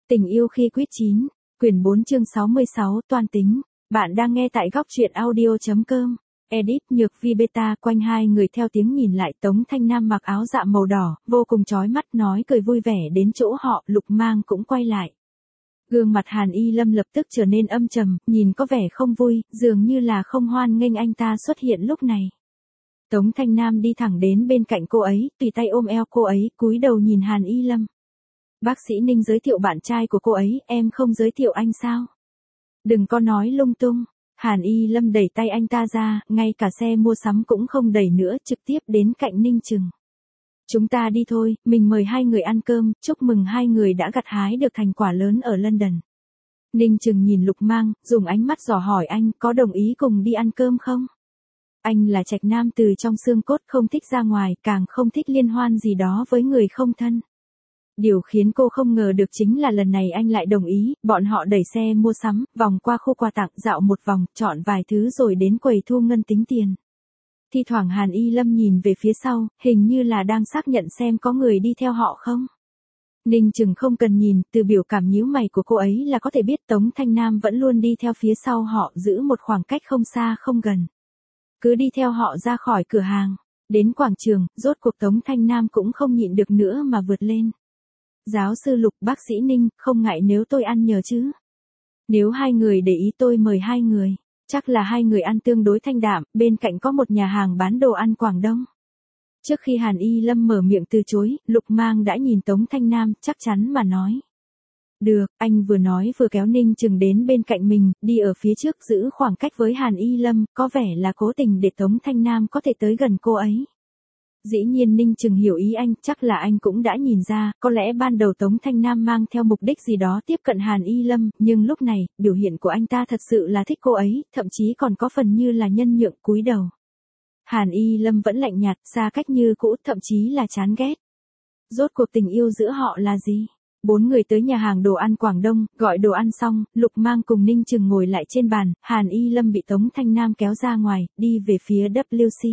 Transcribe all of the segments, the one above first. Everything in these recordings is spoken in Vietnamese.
Tình yêu khi quýt chín, quyển 4 chương 66 toan tính. Bạn đang nghe tại góc truyện audio.com. Edit Nhược Vi Beta. Quanh hai người theo tiếng nhìn lại, Tống Thanh Nam mặc áo dạ màu đỏ, vô cùng chói mắt, nói cười vui vẻ đến chỗ họ. Lục Mang cũng quay lại. Gương mặt Hàn Y Lâm lập tức trở nên âm trầm, nhìn có vẻ không vui, dường như là không hoan nghênh anh ta xuất hiện lúc này. Tống Thanh Nam đi thẳng đến bên cạnh cô ấy, tùy tay ôm eo cô ấy, cúi đầu nhìn Hàn Y Lâm. Bác sĩ Ninh giới thiệu bạn trai của cô ấy, em không giới thiệu anh sao? Đừng có nói lung tung. Hàn Y Lâm đẩy tay anh ta ra, ngay cả xe mua sắm cũng không đẩy nữa, trực tiếp đến cạnh Ninh Trừng. Chúng ta đi thôi, mình mời hai người ăn cơm, chúc mừng hai người đã gặt hái được thành quả lớn ở London. Ninh Trừng nhìn Lục Mang, dùng ánh mắt dò hỏi anh có đồng ý cùng đi ăn cơm không? Anh là trạch nam từ trong xương cốt, không thích ra ngoài, càng không thích liên hoan gì đó với người không thân. Điều khiến cô không ngờ được chính là lần này anh lại đồng ý. Bọn họ đẩy xe mua sắm, vòng qua khu quà tặng, dạo một vòng, chọn vài thứ rồi đến quầy thu ngân tính tiền. Thi thoảng Hàn Y Lâm nhìn về phía sau, hình như là đang xác nhận xem có người đi theo họ không. Ninh Trừng không cần nhìn, từ biểu cảm nhíu mày của cô ấy là có thể biết Tống Thanh Nam vẫn luôn đi theo phía sau họ, giữ một khoảng cách không xa không gần. Cứ đi theo họ ra khỏi cửa hàng, đến quảng trường, rốt cuộc Tống Thanh Nam cũng không nhịn được nữa mà vượt lên. Giáo sư Lục, bác sĩ Ninh, không ngại nếu tôi ăn nhờ chứ? Nếu hai người để ý tôi mời hai người, chắc là hai người ăn tương đối thanh đạm, bên cạnh có một nhà hàng bán đồ ăn Quảng Đông. Trước khi Hàn Y Lâm mở miệng từ chối, Lục Mang đã nhìn Tống Thanh Nam, chắc chắn mà nói. Được, anh vừa nói vừa kéo Ninh Trừng đến bên cạnh mình, đi ở phía trước giữ khoảng cách với Hàn Y Lâm, có vẻ là cố tình để Tống Thanh Nam có thể tới gần cô ấy. Dĩ nhiên Ninh Trừng hiểu ý anh, chắc là anh cũng đã nhìn ra, có lẽ ban đầu Tống Thanh Nam mang theo mục đích gì đó tiếp cận Hàn Y Lâm, nhưng lúc này, biểu hiện của anh ta thật sự là thích cô ấy, thậm chí còn có phần như là nhân nhượng, cúi đầu. Hàn Y Lâm vẫn lạnh nhạt, xa cách như cũ, thậm chí là chán ghét. Rốt cuộc tình yêu giữa họ là gì? Bốn người tới nhà hàng đồ ăn Quảng Đông, gọi đồ ăn xong, Lục Mang cùng Ninh Trừng ngồi lại trên bàn, Hàn Y Lâm bị Tống Thanh Nam kéo ra ngoài, đi về phía WC.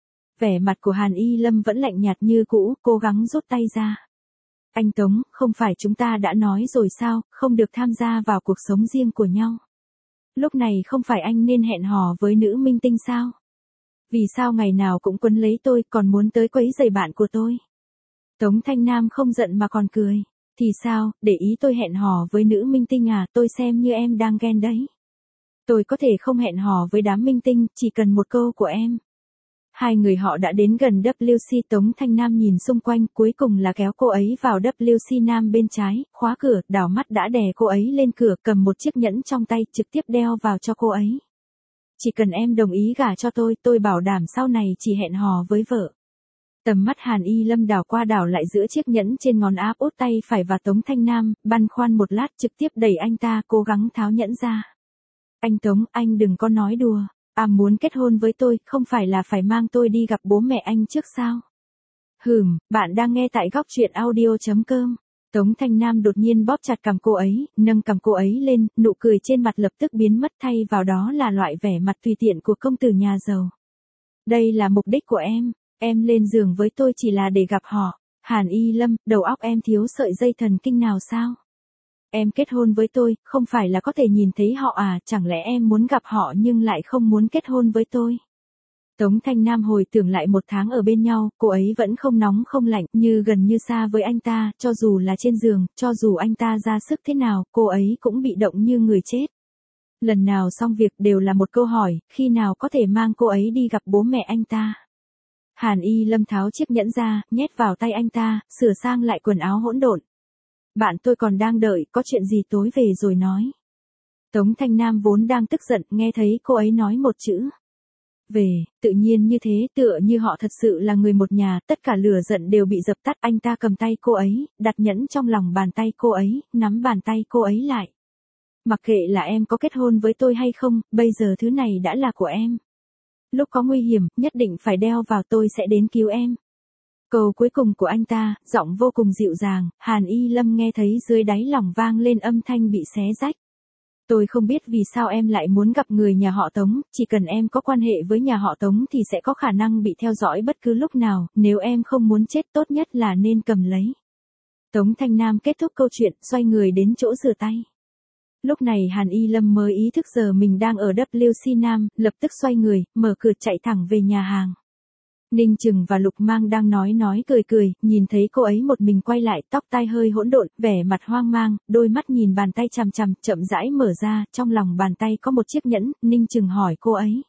Vẻ mặt của Hàn Y Lâm vẫn lạnh nhạt như cũ, cố gắng rút tay ra. Anh Tống, không phải chúng ta đã nói rồi sao, không được tham gia vào cuộc sống riêng của nhau. Lúc này không phải anh nên hẹn hò với nữ minh tinh sao? Vì sao ngày nào cũng quấn lấy tôi, còn muốn tới quấy rầy bạn của tôi? Tống Thanh Nam không giận mà còn cười. Thì sao, để ý tôi hẹn hò với nữ minh tinh à, tôi xem như em đang ghen đấy. Tôi có thể không hẹn hò với đám minh tinh, chỉ cần một câu của em. Hai người họ đã đến gần WC. Tống Thanh Nam nhìn xung quanh, cuối cùng là kéo cô ấy vào WC nam bên trái, khóa cửa, đảo mắt đã đè cô ấy lên cửa, cầm một chiếc nhẫn trong tay, trực tiếp đeo vào cho cô ấy. Chỉ cần em đồng ý gả cho tôi bảo đảm sau này chỉ hẹn hò với vợ. Tầm mắt Hàn Y Lâm đảo qua đảo lại giữa chiếc nhẫn trên ngón áp út tay phải và Tống Thanh Nam, băn khoăn một lát trực tiếp đẩy anh ta, cố gắng tháo nhẫn ra. Anh Tống, anh đừng có nói đùa. Muốn kết hôn với tôi, không phải là phải mang tôi đi gặp bố mẹ anh trước sao? Bạn đang nghe tại góc truyện audio.com. Tống Thanh Nam đột nhiên bóp chặt cằm cô ấy, nâng cằm cô ấy lên, nụ cười trên mặt lập tức biến mất, thay vào đó là loại vẻ mặt tùy tiện của công tử nhà giàu. Đây là mục đích của em lên giường với tôi chỉ là để gặp họ. Hàn Y Lâm, đầu óc em thiếu sợi dây thần kinh nào sao? Em kết hôn với tôi, không phải là có thể nhìn thấy họ à, chẳng lẽ em muốn gặp họ nhưng lại không muốn kết hôn với tôi? Tống Thanh Nam hồi tưởng lại một tháng ở bên nhau, cô ấy vẫn không nóng không lạnh, như gần như xa với anh ta, cho dù là trên giường, cho dù anh ta ra sức thế nào, cô ấy cũng bị động như người chết. Lần nào xong việc đều là một câu hỏi, khi nào có thể mang cô ấy đi gặp bố mẹ anh ta? Hàn Y Lâm tháo chiếc nhẫn ra, nhét vào tay anh ta, sửa sang lại quần áo hỗn độn. Bạn tôi còn đang đợi, có chuyện gì tối về rồi nói. Tống Thanh Nam vốn đang tức giận, nghe thấy cô ấy nói một chữ. Về, tự nhiên như thế, tựa như họ thật sự là người một nhà, tất cả lửa giận đều bị dập tắt. Anh ta cầm tay cô ấy, đặt nhẫn trong lòng bàn tay cô ấy, nắm bàn tay cô ấy lại. Mặc kệ là em có kết hôn với tôi hay không, bây giờ thứ này đã là của em. Lúc có nguy hiểm, nhất định phải đeo vào, tôi sẽ đến cứu em. Câu cuối cùng của anh ta, giọng vô cùng dịu dàng, Hàn Y Lâm nghe thấy dưới đáy lòng vang lên âm thanh bị xé rách. Tôi không biết vì sao em lại muốn gặp người nhà họ Tống, chỉ cần em có quan hệ với nhà họ Tống thì sẽ có khả năng bị theo dõi bất cứ lúc nào, nếu em không muốn chết tốt nhất là nên cầm lấy. Tống Thanh Nam kết thúc câu chuyện, xoay người đến chỗ rửa tay. Lúc này Hàn Y Lâm mới ý thức giờ mình đang ở WC Nam, lập tức xoay người, mở cửa chạy thẳng về nhà hàng. Ninh Trừng và Lục Mang đang nói cười, nhìn thấy cô ấy một mình quay lại, tóc tai hơi hỗn độn, vẻ mặt hoang mang, đôi mắt nhìn bàn tay chằm chằm, chậm rãi mở ra, trong lòng bàn tay có một chiếc nhẫn. Ninh Trừng hỏi cô ấy.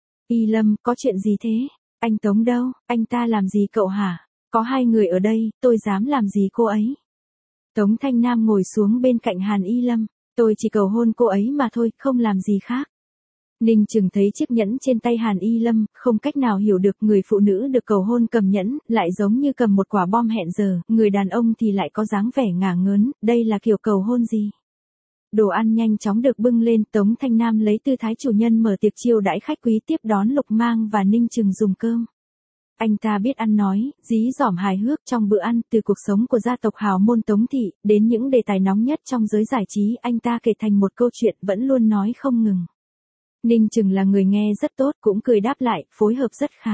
Y Lâm, có chuyện gì thế? Anh Tống đâu? Anh ta làm gì cậu hả? Có hai người ở đây, tôi dám làm gì cô ấy? Tống Thanh Nam ngồi xuống bên cạnh Hàn Y Lâm. Tôi chỉ cầu hôn cô ấy mà thôi, không làm gì khác. Ninh Trừng thấy chiếc nhẫn trên tay Hàn Y Lâm, không cách nào hiểu được người phụ nữ được cầu hôn cầm nhẫn, lại giống như cầm một quả bom hẹn giờ, người đàn ông thì lại có dáng vẻ ngả ngớn, đây là kiểu cầu hôn gì? Đồ ăn nhanh chóng được bưng lên, Tống Thanh Nam lấy tư thái chủ nhân mở tiệc chiêu đãi khách quý tiếp đón Lục Mang và Ninh Trừng dùng cơm. Anh ta biết ăn nói, dí dỏm hài hước trong bữa ăn, từ cuộc sống của gia tộc hào môn Tống Thị, đến những đề tài nóng nhất trong giới giải trí, anh ta kể thành một câu chuyện vẫn luôn nói không ngừng. Ninh Trừng là người nghe rất tốt, cũng cười đáp lại, phối hợp rất khá.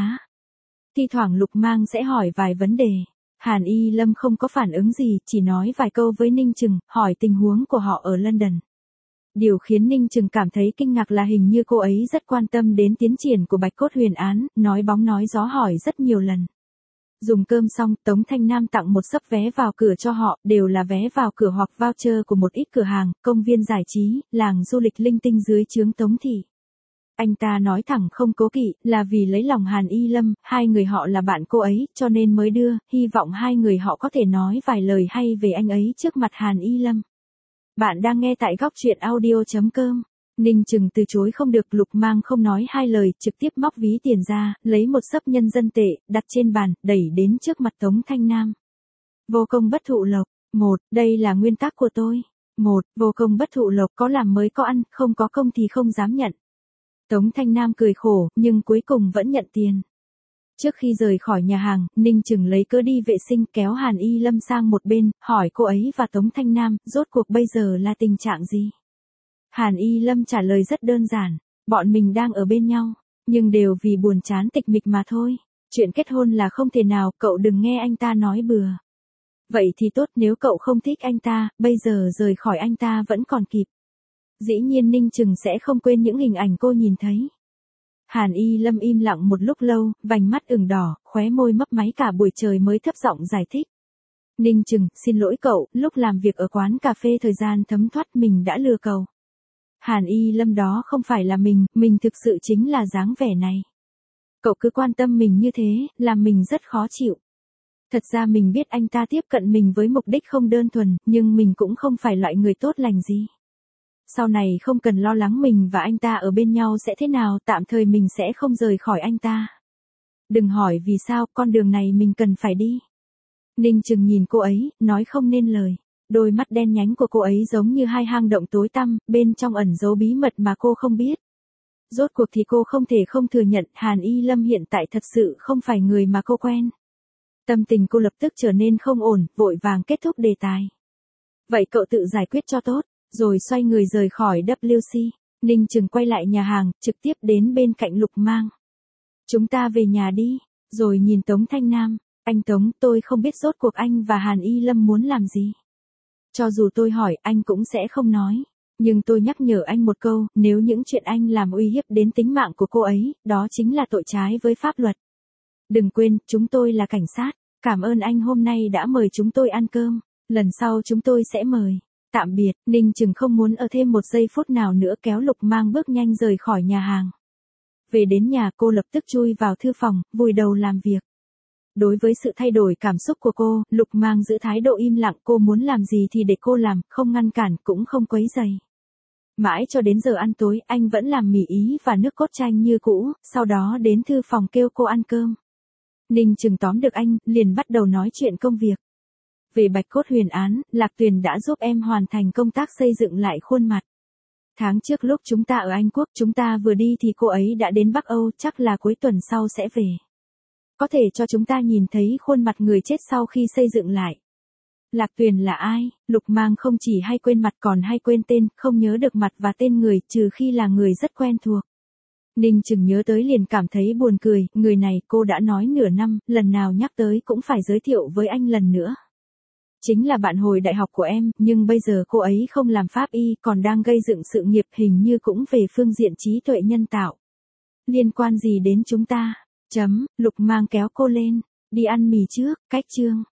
Thi thoảng Lục Mang sẽ hỏi vài vấn đề. Hàn Y Lâm không có phản ứng gì, chỉ nói vài câu với Ninh Trừng, hỏi tình huống của họ ở London. Điều khiến Ninh Trừng cảm thấy kinh ngạc là hình như cô ấy rất quan tâm đến tiến triển của Bạch Cốt Huyền án, nói bóng nói gió hỏi rất nhiều lần. Dùng cơm xong, Tống Thanh Nam tặng một xấp vé vào cửa cho họ, đều là vé vào cửa hoặc voucher của một ít cửa hàng, công viên giải trí, làng du lịch linh tinh dưới trướng Tống Thị. Anh ta nói thẳng không cố kỵ, là vì lấy lòng Hàn Y Lâm, hai người họ là bạn cô ấy, cho nên mới đưa, hy vọng hai người họ có thể nói vài lời hay về anh ấy trước mặt Hàn Y Lâm. Bạn đang nghe tại góc truyện audio.com. Ninh Trừng từ chối không được, Lục Mang không nói hai lời, trực tiếp móc ví tiền ra, lấy một xấp nhân dân tệ, đặt trên bàn, đẩy đến trước mặt Tống Thanh Nam. Vô công bất thụ lộc. Đây là nguyên tắc của tôi. Vô công bất thụ lộc, có làm mới có ăn, không có công thì không dám nhận. Tống Thanh Nam cười khổ, nhưng cuối cùng vẫn nhận tiền. Trước khi rời khỏi nhà hàng, Ninh Trừng lấy cớ đi vệ sinh kéo Hàn Y Lâm sang một bên, hỏi cô ấy và Tống Thanh Nam, rốt cuộc bây giờ là tình trạng gì? Hàn Y Lâm trả lời rất đơn giản, bọn mình đang ở bên nhau, nhưng đều vì buồn chán tịch mịch mà thôi. Chuyện kết hôn là không thể nào, cậu đừng nghe anh ta nói bừa. Vậy thì tốt, nếu cậu không thích anh ta, bây giờ rời khỏi anh ta vẫn còn kịp. Dĩ nhiên Ninh Trừng sẽ không quên những hình ảnh cô nhìn thấy. Hàn Y Lâm im lặng một lúc lâu, vành mắt ửng đỏ, khóe môi mấp máy cả buổi trời mới thấp giọng giải thích. Ninh Trừng, xin lỗi cậu, lúc làm việc ở quán cà phê thời gian thấm thoát mình đã lừa cậu. Hàn Y Lâm, đó không phải là mình thực sự chính là dáng vẻ này. Cậu cứ quan tâm mình như thế, làm mình rất khó chịu. Thật ra mình biết anh ta tiếp cận mình với mục đích không đơn thuần, nhưng mình cũng không phải loại người tốt lành gì. Sau này không cần lo lắng mình và anh ta ở bên nhau sẽ thế nào, tạm thời mình sẽ không rời khỏi anh ta. Đừng hỏi vì sao, con đường này mình cần phải đi. Ninh Trừng nhìn cô ấy, nói không nên lời. Đôi mắt đen nhánh của cô ấy giống như hai hang động tối tăm, bên trong ẩn giấu bí mật mà cô không biết. Rốt cuộc thì cô không thể không thừa nhận Hàn Y Lâm hiện tại thật sự không phải người mà cô quen. Tâm tình cô lập tức trở nên không ổn, vội vàng kết thúc đề tài. Vậy cậu tự giải quyết cho tốt, rồi xoay người rời khỏi WC. Ninh Trừng quay lại nhà hàng, trực tiếp đến bên cạnh Lục Mang. Chúng ta về nhà đi, rồi nhìn Tống Thanh Nam. Anh Tống, tôi không biết rốt cuộc anh và Hàn Y Lâm muốn làm gì. Cho dù tôi hỏi, anh cũng sẽ không nói. Nhưng tôi nhắc nhở anh một câu, nếu những chuyện anh làm uy hiếp đến tính mạng của cô ấy, đó chính là tội trái với pháp luật. Đừng quên, chúng tôi là cảnh sát. Cảm ơn anh hôm nay đã mời chúng tôi ăn cơm. Lần sau chúng tôi sẽ mời. Tạm biệt. Ninh Trừng không muốn ở thêm một giây phút nào nữa, kéo Lục Mang bước nhanh rời khỏi nhà hàng. Về đến nhà, cô lập tức chui vào thư phòng, vùi đầu làm việc. Đối với sự thay đổi cảm xúc của cô, Lục Mang giữ thái độ im lặng, cô muốn làm gì thì để cô làm, không ngăn cản, cũng không quấy rầy. Mãi cho đến giờ ăn tối, anh vẫn làm mì Ý và nước cốt chanh như cũ, sau đó đến thư phòng kêu cô ăn cơm. Ninh Trừng tóm được anh, liền bắt đầu nói chuyện công việc. Về Bạch Cốt Huyền án, Lạc Tuyền đã giúp em hoàn thành công tác xây dựng lại khuôn mặt. Tháng trước lúc chúng ta ở Anh Quốc, chúng ta vừa đi thì cô ấy đã đến Bắc Âu, chắc là cuối tuần sau sẽ về. Có thể cho chúng ta nhìn thấy khuôn mặt người chết sau khi xây dựng lại. Lạc Tuyền là ai? Lục Mang không chỉ hay quên mặt còn hay quên tên, không nhớ được mặt và tên người, trừ khi là người rất quen thuộc. Ninh Trừng nhớ tới liền cảm thấy buồn cười, người này cô đã nói nửa năm, lần nào nhắc tới cũng phải giới thiệu với anh lần nữa. Chính là bạn hồi đại học của em, nhưng bây giờ cô ấy không làm pháp y, còn đang gây dựng sự nghiệp, hình như cũng về phương diện trí tuệ nhân tạo. Liên quan gì đến chúng ta? Lục mang kéo cô lên. Đi ăn mì trước, cách chương.